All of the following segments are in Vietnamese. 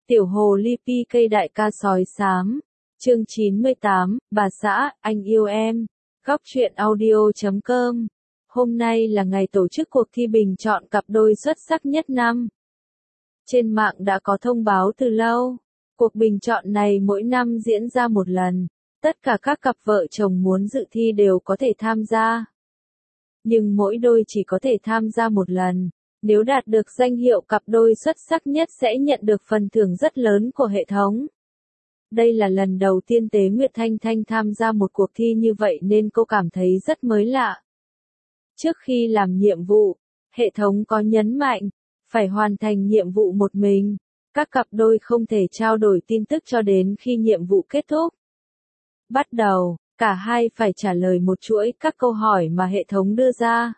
Tiểu hồ ly pi cây đại ca sói xám. Chương 98, bà xã, anh yêu em. Góc truyện audio.com. Hôm nay là ngày tổ chức cuộc thi bình chọn cặp đôi xuất sắc nhất năm. Trên mạng đã có thông báo từ lâu. Cuộc bình chọn này mỗi năm diễn ra một lần. Tất cả các cặp vợ chồng muốn dự thi đều có thể tham gia. Nhưng mỗi đôi chỉ có thể tham gia một lần. Nếu đạt được danh hiệu cặp đôi xuất sắc nhất sẽ nhận được phần thưởng rất lớn của hệ thống. Đây là lần đầu tiên Tế Nguyệt Thanh Thanh tham gia một cuộc thi như vậy nên cô cảm thấy rất mới lạ. Trước khi làm nhiệm vụ, hệ thống có nhấn mạnh, phải hoàn thành nhiệm vụ một mình. Các cặp đôi không thể trao đổi tin tức cho đến khi nhiệm vụ kết thúc. Bắt đầu, cả hai phải trả lời một chuỗi các câu hỏi mà hệ thống đưa ra.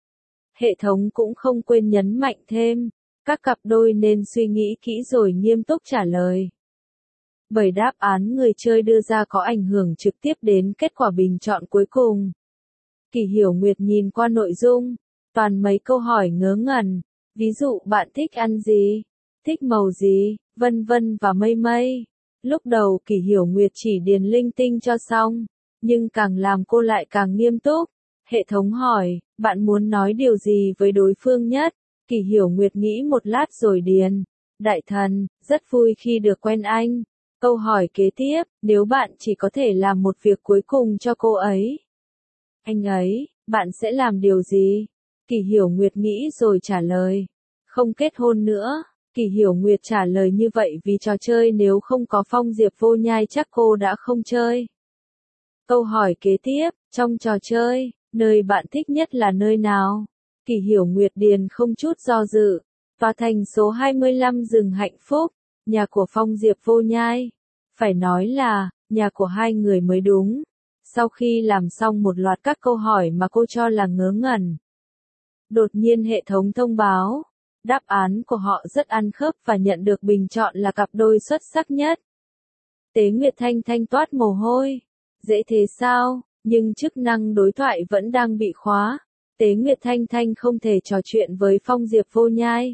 Hệ thống cũng không quên nhấn mạnh thêm, các cặp đôi nên suy nghĩ kỹ rồi nghiêm túc trả lời. Bởi đáp án người chơi đưa ra có ảnh hưởng trực tiếp đến kết quả bình chọn cuối cùng. Kỳ Hiểu Nguyệt nhìn qua nội dung, toàn mấy câu hỏi ngớ ngẩn, ví dụ bạn thích ăn gì, thích màu gì, vân vân và mây mây. Lúc đầu Kỳ Hiểu Nguyệt chỉ điền linh tinh cho xong, nhưng càng làm cô lại càng nghiêm túc. Hệ thống hỏi, bạn muốn nói điều gì với đối phương nhất? Kỳ Hiểu Nguyệt nghĩ một lát rồi điền. Đại thần, rất vui khi được quen anh. Câu hỏi kế tiếp, nếu bạn chỉ có thể làm một việc cuối cùng cho cô ấy. Anh ấy, bạn sẽ làm điều gì? Kỳ Hiểu Nguyệt nghĩ rồi trả lời. Không kết hôn nữa. Kỳ Hiểu Nguyệt trả lời như vậy vì trò chơi nếu không có Phong Diệp Vô Nhai chắc cô đã không chơi. Câu hỏi kế tiếp, trong trò chơi, nơi bạn thích nhất là nơi nào? Kỳ Hiểu Nguyệt điền không chút do dự. Tòa thành số 25 rừng hạnh phúc, nhà của Phong Diệp Vô Nhai. Phải nói là, nhà của hai người mới đúng. Sau khi làm xong một loạt các câu hỏi mà cô cho là ngớ ngẩn, đột nhiên hệ thống thông báo, đáp án của họ rất ăn khớp và nhận được bình chọn là cặp đôi xuất sắc nhất. Tế Nguyệt Thanh Thanh toát mồ hôi. Dễ thế sao? Nhưng chức năng đối thoại vẫn đang bị khóa. Tế Nguyệt Thanh Thanh không thể trò chuyện với Phong Diệp Vô Nhai.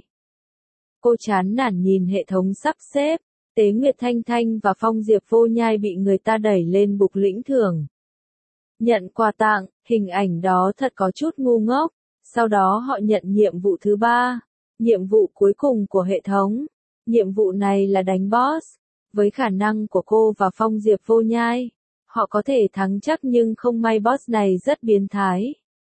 Cô chán nản nhìn hệ thống sắp xếp. Tế Nguyệt Thanh Thanh và Phong Diệp Vô Nhai bị người ta đẩy lên bục lĩnh thưởng. Nhận quà tặng, hình ảnh đó thật có chút ngu ngốc. Sau đó họ nhận nhiệm vụ thứ 3. Nhiệm vụ cuối cùng của hệ thống. Nhiệm vụ này là đánh boss. Với khả năng của cô và Phong Diệp Vô Nhai, họ có thể thắng chắc nhưng không may boss này rất biến thái.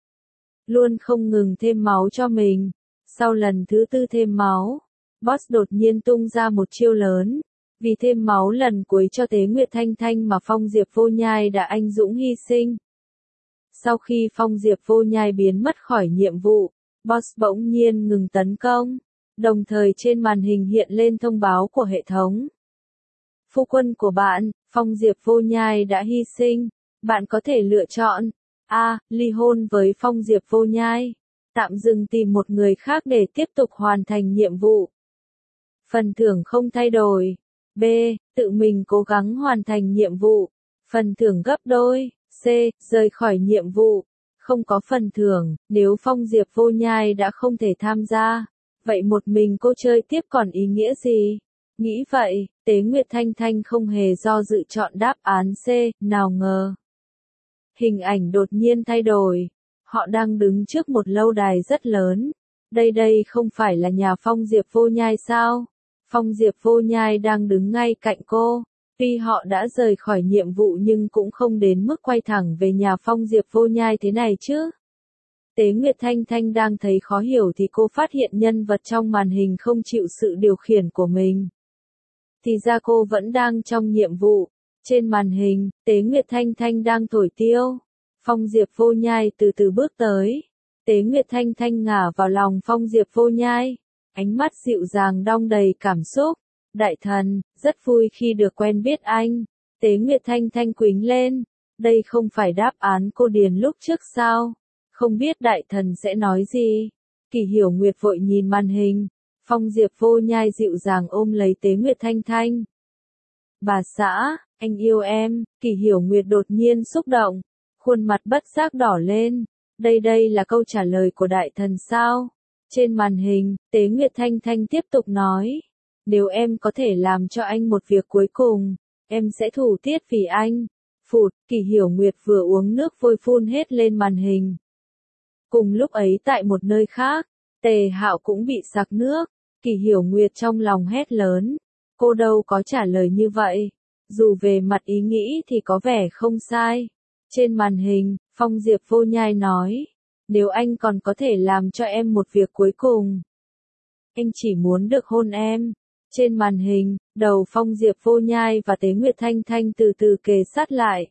Luôn không ngừng thêm máu cho mình. Sau lần thứ 4 thêm máu, boss đột nhiên tung ra một chiêu lớn. Vì thêm máu lần cuối cho Tế Nguyệt Thanh Thanh mà Phong Diệp Vô Nhai đã anh dũng hy sinh. Sau khi Phong Diệp Vô Nhai biến mất khỏi nhiệm vụ, boss bỗng nhiên ngừng tấn công. Đồng thời trên màn hình hiện lên thông báo của hệ thống. Phu quân của bạn, Phong Diệp Vô Nhai đã hy sinh. Bạn có thể lựa chọn A. Ly hôn với Phong Diệp Vô Nhai. Tạm dừng tìm một người khác để tiếp tục hoàn thành nhiệm vụ. Phần thưởng không thay đổi. B. Tự mình cố gắng hoàn thành nhiệm vụ. Phần thưởng gấp đôi. C. Rời khỏi nhiệm vụ. Không có phần thưởng, nếu Phong Diệp Vô Nhai đã không thể tham gia. Vậy một mình cô chơi tiếp còn ý nghĩa gì? Nghĩ vậy, Tế Nguyệt Thanh Thanh không hề do dự chọn đáp án C, nào ngờ. Hình ảnh đột nhiên thay đổi. Họ đang đứng trước một lâu đài rất lớn. Đây không phải là nhà Phong Diệp Vô Nhai sao? Phong Diệp Vô Nhai đang đứng ngay cạnh cô. Tuy họ đã rời khỏi nhiệm vụ nhưng cũng không đến mức quay thẳng về nhà Phong Diệp Vô Nhai thế này chứ. Tế Nguyệt Thanh Thanh đang thấy khó hiểu thì cô phát hiện nhân vật trong màn hình không chịu sự điều khiển của mình. Thì ra cô vẫn đang trong nhiệm vụ. Trên màn hình, Tế Nguyệt Thanh Thanh đang thổi tiêu. Phong Diệp Vô Nhai từ từ bước tới. Tế Nguyệt Thanh Thanh ngả vào lòng Phong Diệp Vô Nhai. Ánh mắt dịu dàng đong đầy cảm xúc. Đại thần, rất vui khi được quen biết anh. Tế Nguyệt Thanh Thanh quýnh lên. Đây không phải đáp án cô điền lúc trước sao? Không biết đại thần sẽ nói gì? Kỳ Hiểu Nguyệt vội nhìn màn hình. Phong Diệp Vô Nhai dịu dàng ôm lấy Tế Nguyệt Thanh Thanh. Bà xã, anh yêu em. Kỳ Hiểu Nguyệt đột nhiên xúc động. Khuôn mặt bất giác đỏ lên. Đây là câu trả lời của đại thần sao? Trên màn hình, Tế Nguyệt Thanh Thanh tiếp tục nói. Nếu em có thể làm cho anh một việc cuối cùng, em sẽ thủ tiết vì anh. Phụt, Kỳ Hiểu Nguyệt vừa uống nước vôi phun hết lên màn hình. Cùng lúc ấy tại một nơi khác, Tề Hạo cũng bị sặc nước. Kỳ Hiểu Nguyệt trong lòng hét lớn. Cô đâu có trả lời như vậy. Dù về mặt ý nghĩ thì có vẻ không sai. Trên màn hình, Phong Diệp Vô Nhai nói. Nếu anh còn có thể làm cho em một việc cuối cùng, anh chỉ muốn được hôn em. Trên màn hình, đầu Phong Diệp Vô Nhai và Tế Nguyệt Thanh Thanh từ từ kề sát lại.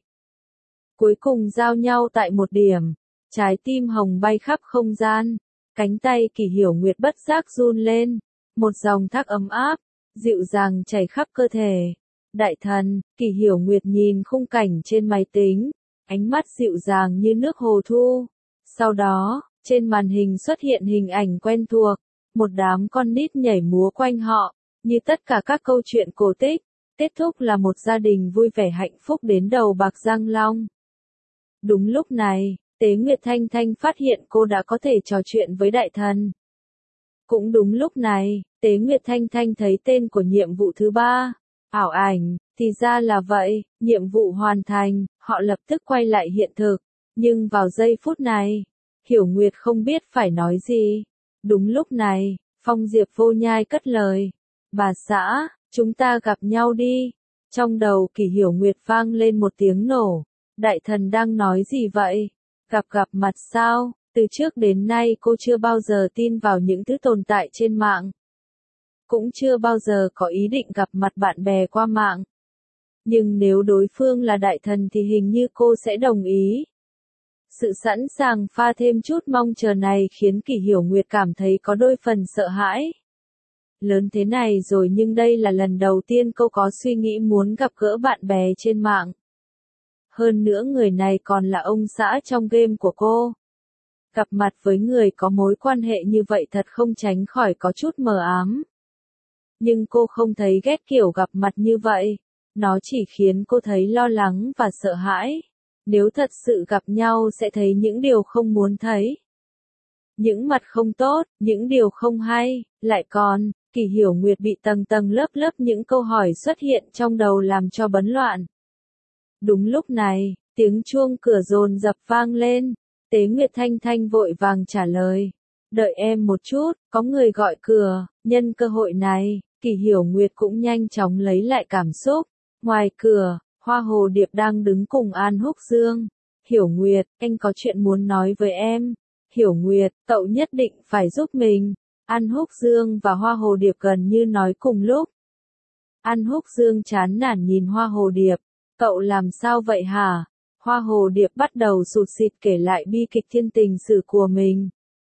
Cuối cùng giao nhau tại một điểm. Trái tim hồng bay khắp không gian. Cánh tay Kỳ Hiểu Nguyệt bất giác run lên. Một dòng thác ấm áp, dịu dàng chảy khắp cơ thể. Đại thần, Kỳ Hiểu Nguyệt nhìn khung cảnh trên máy tính. Ánh mắt dịu dàng như nước hồ thu. Sau đó, trên màn hình xuất hiện hình ảnh quen thuộc. Một đám con nít nhảy múa quanh họ. Như tất cả các câu chuyện cổ tích, kết thúc là một gia đình vui vẻ hạnh phúc đến đầu bạc răng long. Đúng lúc này, Tế Nguyệt Thanh Thanh phát hiện cô đã có thể trò chuyện với đại thần. Cũng đúng lúc này, Tế Nguyệt Thanh Thanh thấy tên của nhiệm vụ thứ 3. Ảo ảnh, thì ra là vậy, nhiệm vụ hoàn thành, họ lập tức quay lại hiện thực. Nhưng vào giây phút này, Hiểu Nguyệt không biết phải nói gì. Đúng lúc này, Phong Diệp Vô Nhai cất lời. Bà xã, chúng ta gặp nhau đi. Trong đầu Kỳ Hiểu Nguyệt vang lên một tiếng nổ. Đại thần đang nói gì vậy? Gặp mặt sao? Từ trước đến nay cô chưa bao giờ tin vào những thứ tồn tại trên mạng. Cũng chưa bao giờ có ý định gặp mặt bạn bè qua mạng. Nhưng nếu đối phương là đại thần thì hình như cô sẽ đồng ý. Sự sẵn sàng pha thêm chút mong chờ này khiến Kỳ Hiểu Nguyệt cảm thấy có đôi phần sợ hãi. Lớn thế này rồi nhưng đây là lần đầu tiên cô có suy nghĩ muốn gặp gỡ bạn bè trên mạng. Hơn nữa người này còn là ông xã trong game của cô. Gặp mặt với người có mối quan hệ như vậy thật không tránh khỏi có chút mờ ám. Nhưng cô không thấy ghét kiểu gặp mặt như vậy. Nó chỉ khiến cô thấy lo lắng và sợ hãi. Nếu thật sự gặp nhau sẽ thấy những điều không muốn thấy. Những mặt không tốt, những điều không hay, lại còn, Kỳ Hiểu Nguyệt bị tầng tầng lớp lớp những câu hỏi xuất hiện trong đầu làm cho bấn loạn. Đúng lúc này, tiếng chuông cửa dồn dập vang lên. Tế Nguyệt Thanh Thanh vội vàng trả lời. Đợi em một chút, có người gọi cửa. Nhân cơ hội này, Kỳ Hiểu Nguyệt cũng nhanh chóng lấy lại cảm xúc. Ngoài cửa, Hoa Hồ Điệp đang đứng cùng An Húc Dương. Hiểu Nguyệt, anh có chuyện muốn nói với em. Hiểu Nguyệt, cậu nhất định phải giúp mình. An Húc Dương và Hoa Hồ Điệp gần như nói cùng lúc. An Húc Dương chán nản nhìn Hoa Hồ Điệp. Cậu làm sao vậy hả? Hoa Hồ Điệp bắt đầu sụt sịt kể lại bi kịch thiên tình sử của mình.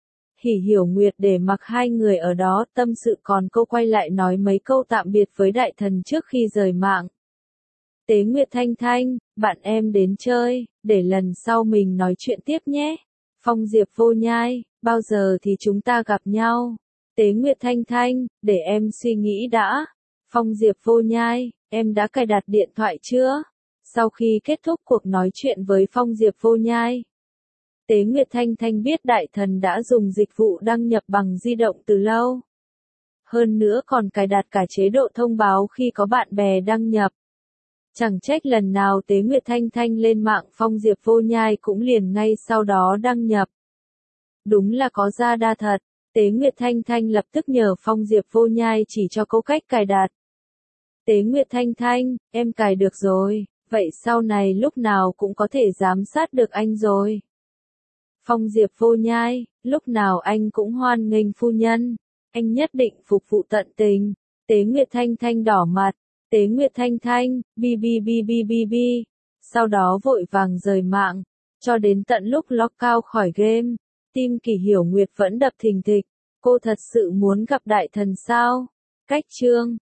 Hiểu Nguyệt để mặc hai người ở đó tâm sự còn cô quay lại nói mấy câu tạm biệt với đại thần trước khi rời mạng. Tế Nguyệt Thanh Thanh, bạn em đến chơi, để lần sau mình nói chuyện tiếp nhé. Phong Diệp Vô Nhai, bao giờ thì chúng ta gặp nhau? Tế Nguyệt Thanh Thanh, để em suy nghĩ đã. Phong Diệp Vô Nhai, em đã cài đặt điện thoại chưa? Sau khi kết thúc cuộc nói chuyện với Phong Diệp Vô Nhai, Tế Nguyệt Thanh Thanh biết đại thần đã dùng dịch vụ đăng nhập bằng di động từ lâu. Hơn nữa còn cài đặt cả chế độ thông báo khi có bạn bè đăng nhập. Chẳng trách lần nào Tế Nguyệt Thanh Thanh lên mạng Phong Diệp Vô Nhai cũng liền ngay sau đó đăng nhập. Đúng là có gia đa thật. Tế Nguyệt Thanh Thanh lập tức nhờ Phong Diệp Vô Nhai chỉ cho cô cách cài đặt. Tế Nguyệt Thanh Thanh, em cài được rồi, vậy sau này lúc nào cũng có thể giám sát được anh rồi. Phong Diệp Vô Nhai, lúc nào anh cũng hoan nghênh phu nhân, anh nhất định phục vụ tận tình. Tế Nguyệt Thanh Thanh đỏ mặt, Tế Nguyệt Thanh Thanh, bi. Sau đó vội vàng rời mạng, cho đến tận lúc lock out khỏi game, tim Kỳ Hiểu Nguyệt vẫn đập thình thịch, cô thật sự muốn gặp đại thần sao? Cách chương